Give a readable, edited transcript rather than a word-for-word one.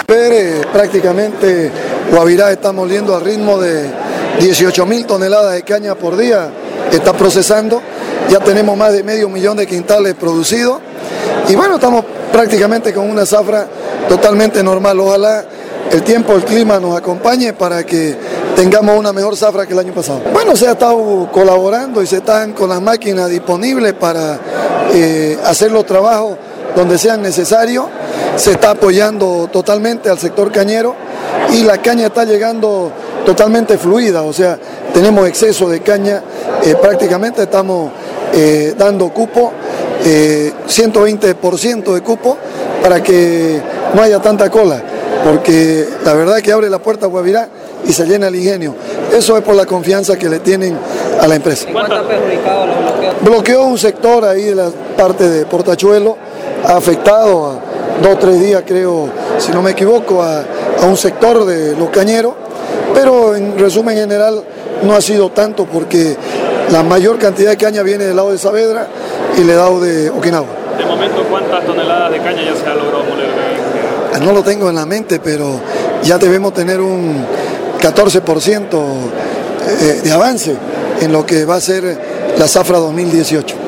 Prácticamente Guavirá está moliendo al ritmo de 18.000 toneladas de caña por día, está procesando, ya tenemos más de 500.000 de quintales producidos y bueno, estamos prácticamente con una zafra totalmente normal. Ojalá el tiempo, el clima nos acompañe para que tengamos una mejor zafra que el año pasado. Bueno, se ha estado colaborando y se están con las máquinas disponibles para hacer los trabajos donde sean necesarios. Se está apoyando totalmente al sector cañero y la caña está llegando totalmente fluida, o sea, tenemos exceso de caña, prácticamente estamos dando cupo, 120% de cupo para que no haya tanta cola, porque la verdad que abre la puerta a Guavirá y se llena el ingenio. Eso es por la confianza que le tienen a la empresa. ¿Cuánto ha perjudicado los bloqueos? Bloqueó un sector ahí de la parte de Portachuelo, ha afectado a 2 o 3 días, creo, si no me equivoco, a un sector de los cañeros, pero en resumen general no ha sido tanto porque la mayor cantidad de caña viene del lado de Saavedra y del lado de Okinawa. De momento, ¿cuántas toneladas de caña ya se ha logrado moler? No lo tengo en la mente, pero ya debemos tener un 14% de avance en lo que va a ser la zafra 2018.